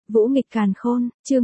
Vũ nghịch càn khôn, chương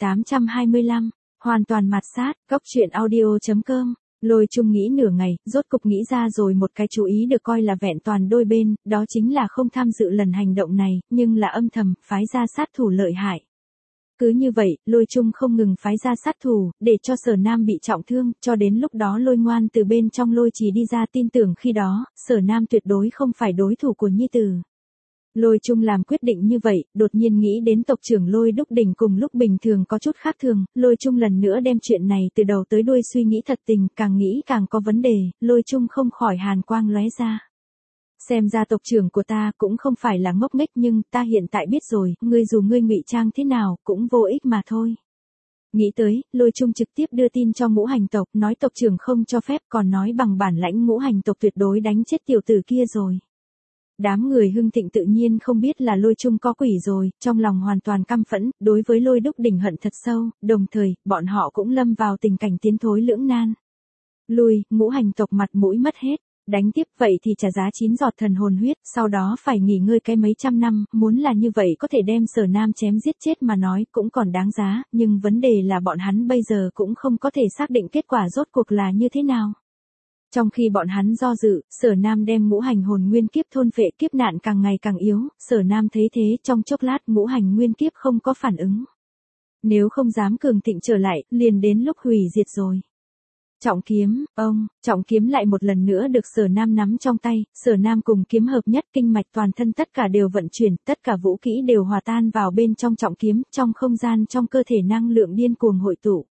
1825, hoàn toàn mạt sát, góc truyện audio.com. Lôi Trung nghĩ nửa ngày, rốt cục nghĩ ra rồi một cái chú ý được coi là vẹn toàn đôi bên, đó chính là không tham dự lần hành động này, nhưng là âm thầm, phái ra sát thủ lợi hại. Cứ như vậy, Lôi Trung không ngừng phái ra sát thủ, để cho Sở Nam bị trọng thương, cho đến lúc đó Lôi Ngoan từ bên trong Lôi Trì đi ra tin tưởng khi đó, Sở Nam tuyệt đối không phải đối thủ của nhi tử. Lôi Trung làm quyết định như vậy, đột nhiên nghĩ đến tộc trưởng Lôi Đúc Đỉnh cùng lúc bình thường có chút khác thường, Lôi Trung lần nữa đem chuyện này từ đầu tới đuôi suy nghĩ thật tình, càng nghĩ càng có vấn đề, Lôi Trung không khỏi hàn quang lóe ra. Xem ra tộc trưởng của ta cũng không phải là ngốc nghếch nhưng ta hiện tại biết rồi, ngươi dù ngươi ngụy trang thế nào, cũng vô ích mà thôi. Nghĩ tới, Lôi Trung trực tiếp đưa tin cho ngũ hành tộc, nói tộc trưởng không cho phép, còn nói bằng bản lãnh ngũ hành tộc tuyệt đối đánh chết tiểu tử kia rồi. Đám người Hưng Thịnh tự nhiên không biết là Lôi Trung có quỷ rồi, trong lòng hoàn toàn căm phẫn, đối với Lôi Đúc Đỉnh hận thật sâu, đồng thời, bọn họ cũng lâm vào tình cảnh tiến thối lưỡng nan. Lui, ngũ hành tộc mặt mũi mất hết, đánh tiếp vậy thì trả giá 9 giọt thần hồn huyết, sau đó phải nghỉ ngơi cái mấy trăm năm, muốn là như vậy có thể đem Sở Nam chém giết chết mà nói cũng còn đáng giá, nhưng vấn đề là bọn hắn bây giờ cũng không có thể xác định kết quả rốt cuộc là như thế nào. Trong khi bọn hắn do dự, Sở Nam đem ngũ hành hồn nguyên kiếp thôn phệ, kiếp nạn càng ngày càng yếu, Sở Nam thấy thế trong chốc lát ngũ hành nguyên kiếp không có phản ứng. Nếu không dám cường thịnh trở lại, liền đến lúc hủy diệt rồi. Trọng kiếm, trọng kiếm lại một lần nữa được Sở Nam nắm trong tay, Sở Nam cùng kiếm hợp nhất, kinh mạch toàn thân tất cả đều vận chuyển, tất cả vũ kỹ đều hòa tan vào bên trong trọng kiếm, trong không gian trong cơ thể năng lượng điên cuồng hội tụ.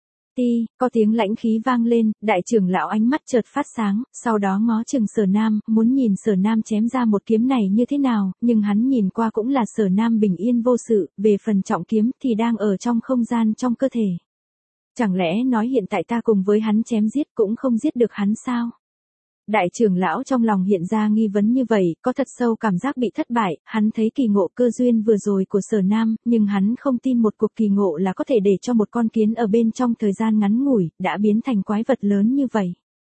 Có tiếng lãnh khí vang lên, đại trưởng lão ánh mắt chợt phát sáng, sau đó ngó chừng Sở Nam, muốn nhìn Sở Nam chém ra một kiếm này như thế nào, nhưng hắn nhìn qua cũng là Sở Nam bình yên vô sự, về phần trọng kiếm thì đang ở trong không gian trong cơ thể. Chẳng lẽ nói hiện tại ta cùng với hắn chém giết cũng không giết được hắn sao? Đại trưởng lão trong lòng hiện ra nghi vấn như vậy, có thật sâu cảm giác bị thất bại, hắn thấy kỳ ngộ cơ duyên vừa rồi của Sở Nam, nhưng hắn không tin một cuộc kỳ ngộ là có thể để cho một con kiến ở bên trong thời gian ngắn ngủi, đã biến thành quái vật lớn như vậy.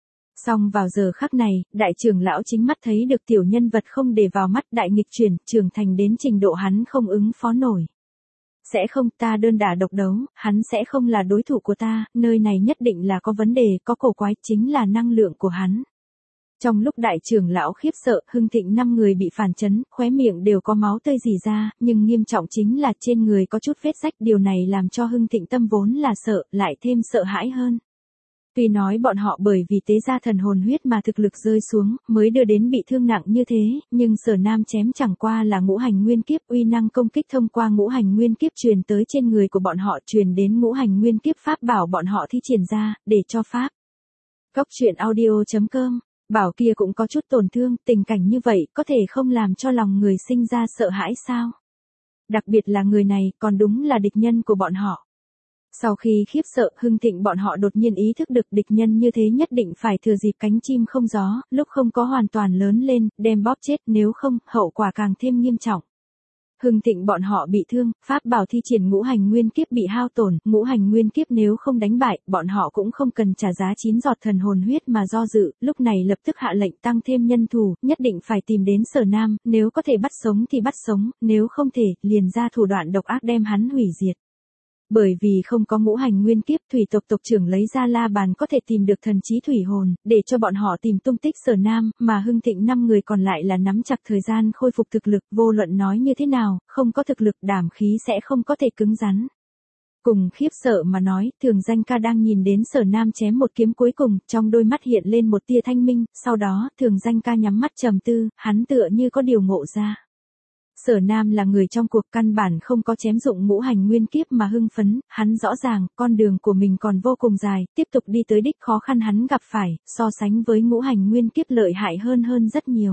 Song vào giờ khắc này, đại trưởng lão chính mắt thấy được tiểu nhân vật không để vào mắt, đại nghịch chuyển, trưởng thành đến trình độ hắn không ứng phó nổi. Sẽ không, ta đơn đả độc đấu, hắn sẽ không là đối thủ của ta, nơi này nhất định là có vấn đề, có cổ quái, chính là năng lượng của hắn. Trong lúc đại trưởng lão khiếp sợ, Hưng Thịnh 5 người bị phản chấn, khóe miệng đều có máu tươi rỉ ra, nhưng nghiêm trọng chính là trên người có chút vết rách, điều này làm cho Hưng Thịnh tâm vốn là sợ, lại thêm sợ hãi hơn. Tuy nói bọn họ bởi vì tế ra thần hồn huyết mà thực lực rơi xuống, mới đưa đến bị thương nặng như thế, nhưng Sở Nam chém chẳng qua là ngũ hành nguyên kiếp, uy năng công kích thông qua ngũ hành nguyên kiếp truyền tới trên người của bọn họ, truyền đến ngũ hành nguyên kiếp pháp bảo bọn họ thi triển ra, để cho pháp. Góc truyện audio.com. Bảo kia cũng có chút tổn thương, tình cảnh như vậy có thể không làm cho lòng người sinh ra sợ hãi sao? Đặc biệt là người này còn đúng là địch nhân của bọn họ. Sau khi khiếp sợ, Hưng Thịnh bọn họ đột nhiên ý thức được địch nhân như thế nhất định phải thừa dịp cánh chim không gió, lúc không có hoàn toàn lớn lên, đem bóp chết, nếu không, hậu quả càng thêm nghiêm trọng. Hưng Thịnh bọn họ bị thương, pháp bảo thi triển ngũ hành nguyên kiếp bị hao tổn, ngũ hành nguyên kiếp nếu không đánh bại, bọn họ cũng không cần trả giá 9 giọt thần hồn huyết mà do dự, lúc này lập tức hạ lệnh tăng thêm nhân thủ, nhất định phải tìm đến Sở Nam, nếu có thể bắt sống thì bắt sống, nếu không thể, liền ra thủ đoạn độc ác đem hắn hủy diệt. Bởi vì không có ngũ hành nguyên kiếp, thủy tộc tộc trưởng lấy ra la bàn có thể tìm được thần trí thủy hồn, để cho bọn họ tìm tung tích Sở Nam, mà Hưng Thịnh 5 người còn lại là nắm chặt thời gian khôi phục thực lực, vô luận nói như thế nào, không có thực lực đảm khí sẽ không có thể cứng rắn. Cùng khiếp sợ mà nói, Thường Danh Ca đang nhìn đến Sở Nam chém một kiếm cuối cùng, trong đôi mắt hiện lên một tia thanh minh, sau đó, Thường Danh Ca nhắm mắt trầm tư, hắn tựa như có điều ngộ ra. Sở Nam là người trong cuộc căn bản không có chém dụng ngũ hành nguyên kiếp mà hưng phấn, hắn rõ ràng, con đường của mình còn vô cùng dài, tiếp tục đi tới đích khó khăn hắn gặp phải, so sánh với ngũ hành nguyên kiếp lợi hại hơn rất nhiều.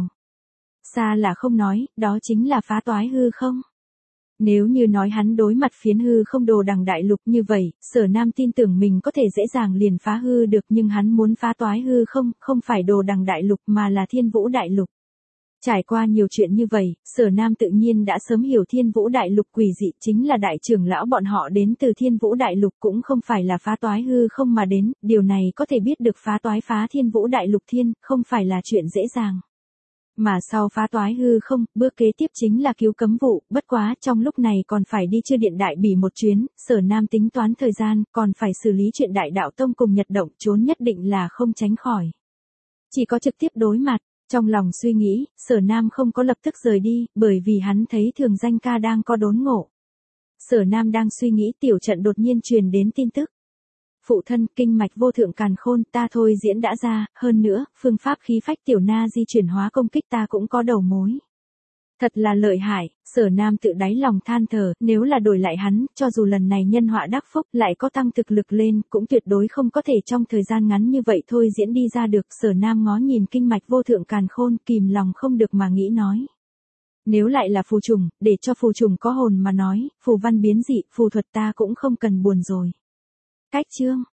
Xa là không nói, đó chính là phá toái hư không. Nếu như nói hắn đối mặt phiến hư không đồ đằng đại lục như vậy, Sở Nam tin tưởng mình có thể dễ dàng liền phá hư được, nhưng hắn muốn phá toái hư không, không phải đồ đằng đại lục mà là Thiên Vũ đại lục. Trải qua nhiều chuyện như vậy, Sở Nam tự nhiên đã sớm hiểu Thiên Vũ đại lục quỷ dị, chính là đại trưởng lão bọn họ đến từ Thiên Vũ đại lục cũng không phải là phá toái hư không mà đến, điều này có thể biết được phá toái phá Thiên Vũ đại lục không phải là chuyện dễ dàng. Mà sau phá toái hư không, bước kế tiếp chính là cứu cấm vụ, bất quá trong lúc này còn phải đi Chư Điện Đại Bỉ một chuyến, Sở Nam tính toán thời gian, còn phải xử lý chuyện Đại Đạo Tông cùng Nhật Động, trốn nhất định là không tránh khỏi. Chỉ có trực tiếp đối mặt, trong lòng suy nghĩ, Sở Nam không có lập tức rời đi, bởi vì hắn thấy Thường Danh ca đang có đốn ngộ. Sở Nam đang suy nghĩ tiểu trận đột nhiên truyền đến tin tức. Phụ thân, kinh mạch vô thượng càn khôn, ta thôi diễn đã ra, hơn nữa, phương pháp khí phách tiểu na di chuyển hóa công kích ta cũng có đầu mối. Thật là lợi hại, Sở Nam tự đáy lòng than thở, nếu là đổi lại hắn, cho dù lần này nhân họa đắc phúc lại có tăng thực lực lên, cũng tuyệt đối không có thể trong thời gian ngắn như vậy thôi diễn đi ra được. Sở Nam ngó nhìn kinh mạch vô thượng càn khôn, kìm lòng không được mà nghĩ nói. Nếu lại là phù trùng, để cho phù trùng có hồn mà nói, phù văn biến dị, phù thuật ta cũng không cần buồn rồi. Cách chương